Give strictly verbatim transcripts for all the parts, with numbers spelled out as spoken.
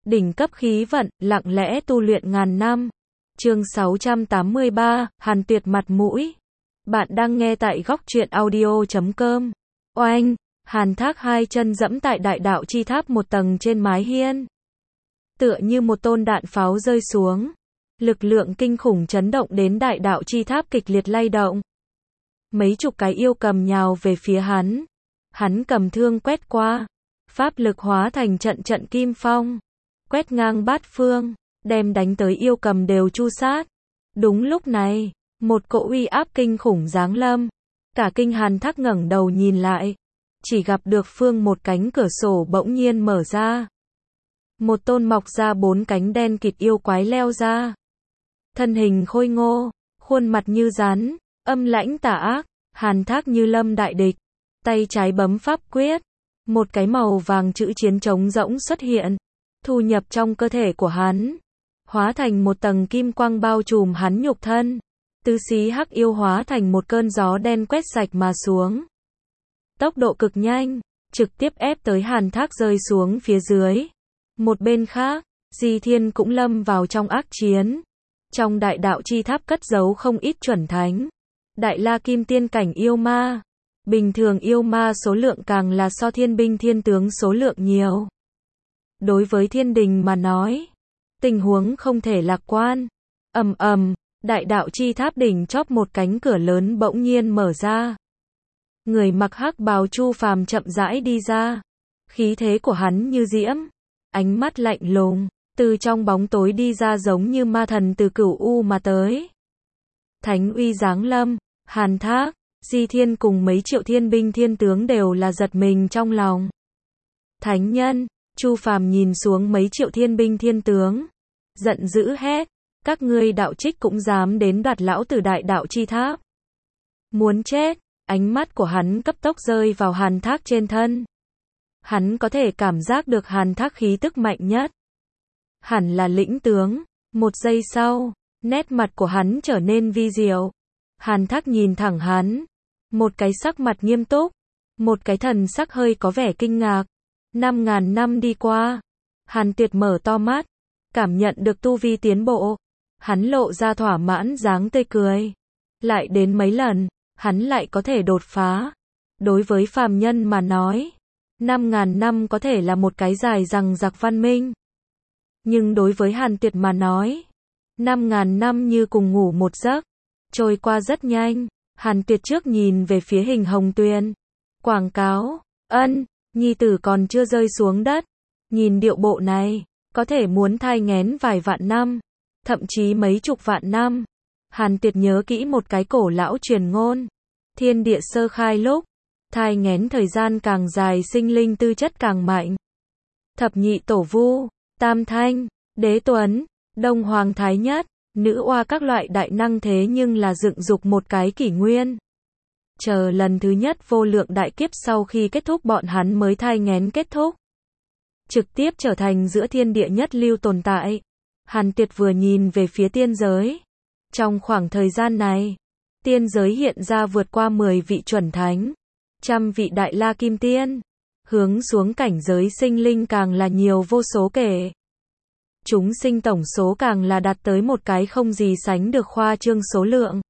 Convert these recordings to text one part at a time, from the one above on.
đỉnh cấp khí vận, lặng lẽ tu luyện ngàn năm. Chương sáu trăm tám mươi ba, Hàn Tuyệt mặt mũi. Bạn đang nghe tại góc truyện audio chấm com. Oanh, Hàn Thác hai chân dẫm tại đại đạo chi tháp một tầng trên mái hiên. Tựa như một tôn đạn pháo rơi xuống. Lực lượng kinh khủng chấn động đến đại đạo chi tháp kịch liệt lay động. Mấy chục cái yêu cầm nhào về phía hắn. Hắn cầm thương quét qua. Pháp lực hóa thành trận trận kim phong. Quét ngang bát phương, đem đánh tới yêu cầm đều chu sát. Đúng lúc này, một cỗ uy áp kinh khủng giáng lâm. Cả kinh Hàn Thác ngẩng đầu nhìn lại. Chỉ gặp được phương một cánh cửa sổ bỗng nhiên mở ra. Một tôn mọc ra bốn cánh đen kịt yêu quái leo ra. Thân hình khôi ngô, khuôn mặt như rắn, âm lãnh tà ác. Hàn Thác như lâm đại địch. Tay trái bấm pháp quyết. Một cái màu vàng chữ chiến trống rỗng xuất hiện. Thu nhập trong cơ thể của hắn. Hóa thành một tầng kim quang bao trùm hắn nhục thân. Tứ xí hắc yêu hóa thành một cơn gió đen quét sạch mà xuống. Tốc độ cực nhanh, trực tiếp ép tới Hàn Thác rơi xuống phía dưới. Một bên khác, Di Thiên cũng lâm vào trong ác chiến. Trong đại đạo chi tháp cất giấu không ít chuẩn thánh. Đại la kim tiên cảnh yêu ma. Bình thường yêu ma số lượng càng là so thiên binh thiên tướng số lượng nhiều. Đối với thiên đình mà nói, tình huống không thể lạc quan. Ầm ầm, đại đạo chi tháp đỉnh chóp một cánh cửa lớn bỗng nhiên mở ra. Người mặc hắc bào Chu Phàm chậm rãi đi ra. Khí thế của hắn như diễm, ánh mắt lạnh lùng, từ trong bóng tối đi ra giống như ma thần từ cửu u mà tới. Thánh uy giáng lâm, Hàn Thác, Di Thiên cùng mấy triệu thiên binh thiên tướng đều là giật mình trong lòng. Thánh nhân, Chu Phàm nhìn xuống mấy triệu thiên binh thiên tướng, giận dữ hét, các ngươi đạo trích cũng dám đến đoạt lão tử đại đạo chi tháp. Muốn chết, ánh mắt của hắn cấp tốc rơi vào Hàn Thác trên thân. Hắn có thể cảm giác được Hàn Thác khí tức mạnh nhất. Hẳn là lĩnh tướng, một giây sau, nét mặt của hắn trở nên vi diệu. Hàn Thác nhìn thẳng hắn, một cái sắc mặt nghiêm túc, một cái thần sắc hơi có vẻ kinh ngạc. Năm ngàn năm đi qua, Hàn Tuyệt mở to mắt, cảm nhận được tu vi tiến bộ. Hắn lộ ra thỏa mãn dáng tươi cười. Lại đến mấy lần, hắn lại có thể đột phá. Đối với phàm nhân mà nói, năm ngàn năm có thể là một cái dài dằng dặc văn minh. Nhưng đối với Hàn Tuyệt mà nói, năm ngàn năm như cùng ngủ một giấc, trôi qua rất nhanh. Hàn Tuyệt trước nhìn về phía Hình Hồng Tuyền. Quảng cáo, ân, nhi tử còn chưa rơi xuống đất. Nhìn điệu bộ này, có thể muốn thai nghén vài vạn năm, thậm chí mấy chục vạn năm. Hàn Tuyệt nhớ kỹ một cái cổ lão truyền ngôn. Thiên địa sơ khai lúc, thai nghén thời gian càng dài sinh linh tư chất càng mạnh. Thập nhị tổ vu, tam thanh, đế tuấn, đông hoàng thái nhất, nữ oa các loại đại năng thế nhưng là dựng dục một cái kỷ nguyên. Chờ lần thứ nhất vô lượng đại kiếp sau khi kết thúc bọn hắn mới thai nghén kết thúc. Trực tiếp trở thành giữa thiên địa nhất lưu tồn tại. Hàn Tuyệt vừa nhìn về phía tiên giới. Trong khoảng thời gian này, tiên giới hiện ra vượt qua mười vị chuẩn thánh, trăm vị đại la kim tiên. Hướng xuống cảnh giới sinh linh càng là nhiều vô số kể. Chúng sinh tổng số càng là đạt tới một cái không gì sánh được khoa trương số lượng.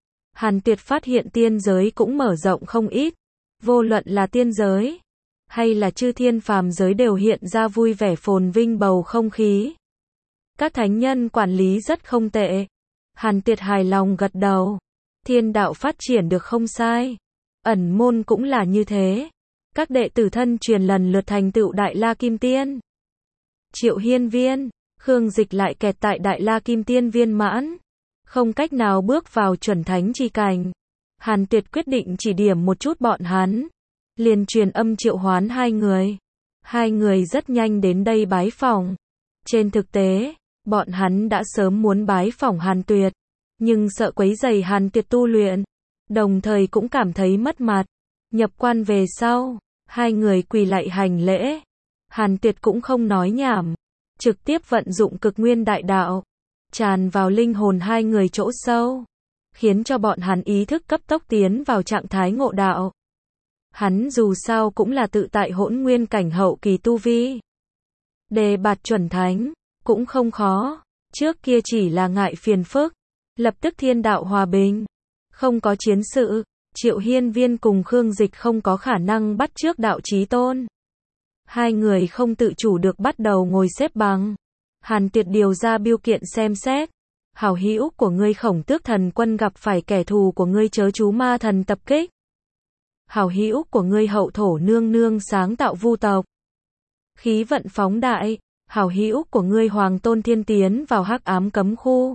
Hàn Tuyệt phát hiện tiên giới cũng mở rộng không ít. Vô luận là tiên giới, hay là chư thiên phàm giới đều hiện ra vui vẻ phồn vinh bầu không khí. Các thánh nhân quản lý rất không tệ. Hàn Tuyệt hài lòng gật đầu. Thiên đạo phát triển được không sai. Ẩn môn cũng là như thế. Các đệ tử thân truyền lần lượt thành tựu đại la kim tiên. Triệu Hiên Viên, Khương Dịch lại kẹt tại đại la kim tiên viên mãn, không cách nào bước vào chuẩn thánh chi cảnh. Hàn Tuyệt quyết định chỉ điểm một chút bọn hắn, liền truyền âm triệu hoán hai người. Hai người rất nhanh đến đây bái phỏng. Trên thực tế, bọn hắn đã sớm muốn bái phỏng Hàn Tuyệt, nhưng sợ quấy rầy Hàn Tuyệt tu luyện, đồng thời cũng cảm thấy mất mặt. Nhập quan về sau, hai người quỳ lạy hành lễ. Hàn Tuyệt cũng không nói nhảm, trực tiếp vận dụng cực nguyên đại đạo, tràn vào linh hồn hai người chỗ sâu, khiến cho bọn hắn ý thức cấp tốc tiến vào trạng thái ngộ đạo. Hắn dù sao cũng là tự tại hỗn nguyên cảnh hậu kỳ tu vi. Đề bạt chuẩn thánh, cũng không khó. Trước kia chỉ là ngại phiền phức. Lập tức thiên đạo hòa bình. Không có chiến sự. Triệu Hiên Viên cùng Khương Dịch không có khả năng bắt chước đạo chí tôn. Hai người không tự chủ được bắt đầu ngồi xếp bằng. Hàn Tuyệt điều ra biêu kiện xem xét. Hảo hữu của ngươi Khổng Tước Thần Quân gặp phải kẻ thù của ngươi Chớ Chú Ma Thần tập kích. Hảo hữu của ngươi Hậu Thổ Nương Nương sáng tạo vu tộc. Khí vận phóng đại. Hảo hữu của ngươi Hoàng Tôn Thiên tiến vào hắc ám cấm khu.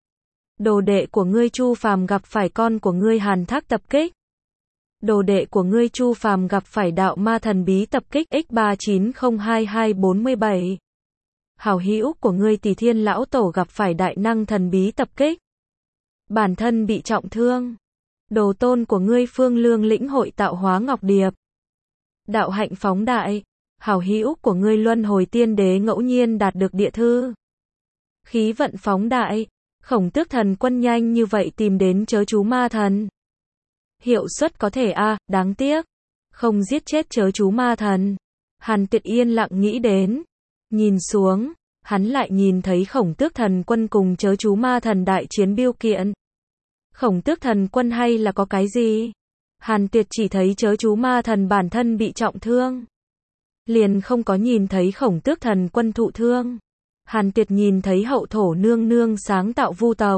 Đồ đệ của ngươi Chu Phàm gặp phải con của ngươi Hàn Thác tập kích. Đồ đệ của ngươi Chu Phàm gặp phải đạo ma thần bí tập kích x ba chín không hai hai bốn bảy. Hảo hữu của ngươi Tỳ Thiên lão tổ gặp phải đại năng thần bí tập kích. Bản thân bị trọng thương. Đồ tôn của ngươi Phương Lương lĩnh hội tạo hóa ngọc điệp. Đạo hạnh phóng đại. Hảo hữu của ngươi Luân Hồi Tiên Đế ngẫu nhiên đạt được địa thư. Khí vận phóng đại. Khổng Tước Thần Quân nhanh như vậy tìm đến Chớ Chú Ma Thần. Hiệu suất có thể a, à, đáng tiếc. Không giết chết Chớ Chú Ma Thần. Hàn Tuyệt yên lặng nghĩ đến. Nhìn xuống, hắn lại nhìn thấy Khổng Tước Thần Quân cùng Chớ Chú Ma Thần đại chiến biêu kiện. Khổng Tước Thần Quân hay là có cái gì? Hàn Tuyệt chỉ thấy Chớ Chú Ma Thần bản thân bị trọng thương. Liền không có nhìn thấy Khổng Tước Thần Quân thụ thương. Hàn Tuyệt nhìn thấy Hậu Thổ Nương Nương sáng tạo vu tộc.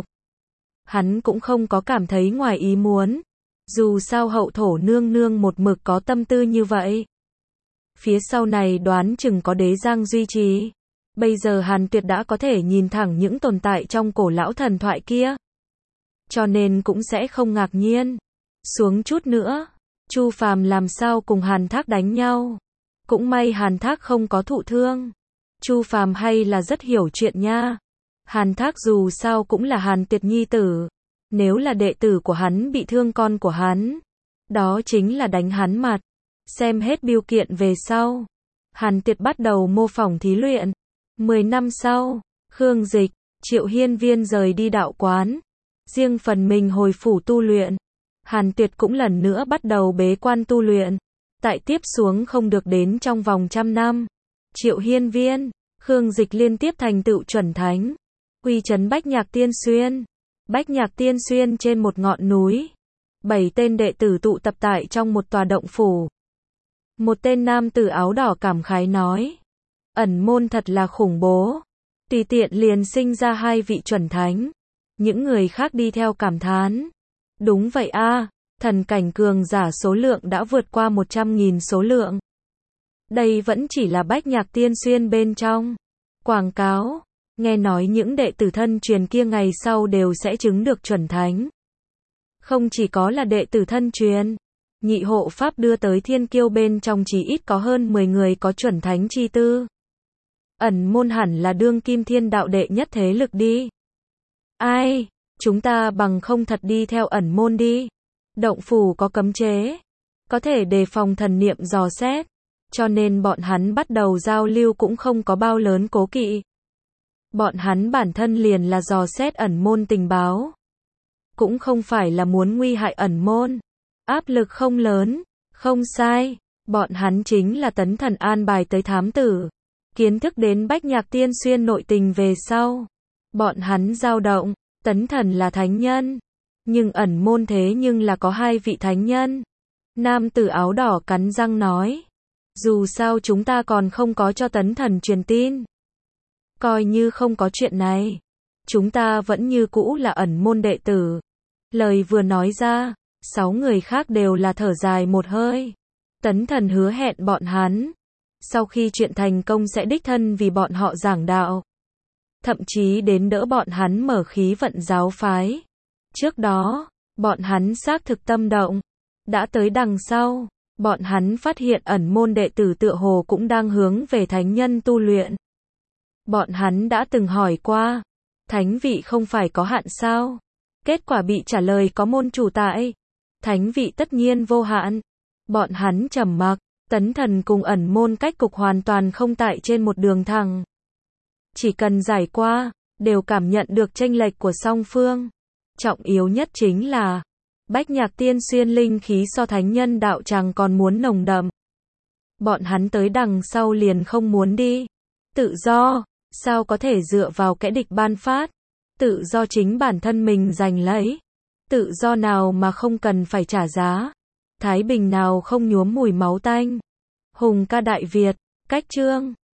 Hắn cũng không có cảm thấy ngoài ý muốn. Dù sao Hậu Thổ Nương Nương một mực có tâm tư như vậy. Phía sau này đoán chừng có đế giang duy trì. Bây giờ Hàn Tuyệt đã có thể nhìn thẳng những tồn tại trong cổ lão thần thoại kia. Cho nên cũng sẽ không ngạc nhiên. Xuống chút nữa. Chu Phàm làm sao cùng Hàn Thác đánh nhau. Cũng may Hàn Thác không có thụ thương. Chu Phàm hay là rất hiểu chuyện nha. Hàn Thác dù sao cũng là Hàn Tuyệt nhi tử. Nếu là đệ tử của hắn bị thương con của hắn, đó chính là đánh hắn mặt. Xem hết biêu kiện về sau, Hàn Tuyệt bắt đầu mô phỏng thí luyện. Mười năm sau, Khương Dịch, Triệu Hiên Viên rời đi đạo quán. Riêng phần mình hồi phủ tu luyện. Hàn Tuyệt cũng lần nữa bắt đầu bế quan tu luyện. Tại tiếp xuống không được đến trong vòng trăm năm. Triệu Hiên Viên, Khương Dịch liên tiếp thành tựu chuẩn thánh. Uy chấn Bách Nhạc Tiên Xuyên. Bách Nhạc Tiên Xuyên trên một ngọn núi. Bảy tên đệ tử tụ tập tại trong một tòa động phủ. Một tên nam tử áo đỏ cảm khái nói. Ẩn môn thật là khủng bố. Tùy tiện liền sinh ra hai vị chuẩn thánh. Những người khác đi theo cảm thán. Đúng vậy a, thần cảnh cường giả số lượng đã vượt qua một trăm nghìn số lượng. Đây vẫn chỉ là Bách Nhạc Tiên Xuyên bên trong. Quảng cáo. Nghe nói những đệ tử thân truyền kia ngày sau đều sẽ chứng được chuẩn thánh. Không chỉ có là đệ tử thân truyền. Nhị hộ pháp đưa tới thiên kiêu bên trong chỉ ít có hơn mười người có chuẩn thánh chi tư. Ẩn môn hẳn là đương kim thiên đạo đệ nhất thế lực đi. Ai, chúng ta bằng không thật đi theo ẩn môn đi. Động phủ có cấm chế. Có thể đề phòng thần niệm dò xét. Cho nên bọn hắn bắt đầu giao lưu cũng không có bao lớn cố kỵ. Bọn hắn bản thân liền là dò xét ẩn môn tình báo. Cũng không phải là muốn nguy hại ẩn môn. Áp lực không lớn, không sai. Bọn hắn chính là tấn thần an bài tới thám tử. Kiến thức đến Bách Nhạc Tiên Xuyên nội tình về sau. Bọn hắn dao động, tấn thần là thánh nhân. Nhưng ẩn môn thế nhưng là có hai vị thánh nhân. Nam tử áo đỏ cắn răng nói. Dù sao chúng ta còn không có cho tấn thần truyền tin. Coi như không có chuyện này. Chúng ta vẫn như cũ là ẩn môn đệ tử. Lời vừa nói ra, sáu người khác đều là thở dài một hơi. Tấn thần hứa hẹn bọn hắn. Sau khi chuyện thành công sẽ đích thân vì bọn họ giảng đạo. Thậm chí đến đỡ bọn hắn mở khí vận giáo phái. Trước đó, bọn hắn xác thực tâm động. Đã tới đằng sau, bọn hắn phát hiện ẩn môn đệ tử tựa hồ cũng đang hướng về thánh nhân tu luyện. Bọn hắn đã từng hỏi qua, thánh vị không phải có hạn sao? Kết quả bị trả lời có môn chủ tại. Thánh vị tất nhiên vô hạn. Bọn hắn trầm mặc, tấn thần cùng ẩn môn cách cục hoàn toàn không tại trên một đường thẳng. Chỉ cần giải qua, đều cảm nhận được chênh lệch của song phương. Trọng yếu nhất chính là, Bách Nhạc Tiên Xuyên linh khí so thánh nhân đạo tràng còn muốn nồng đậm. Bọn hắn tới đằng sau liền không muốn đi. Tự do, sao có thể dựa vào kẻ địch ban phát? Tự do chính bản thân mình giành lấy. Tự do nào mà không cần phải trả giá? Thái bình nào không nhuốm mùi máu tanh? Hùng ca Đại Việt, cách chương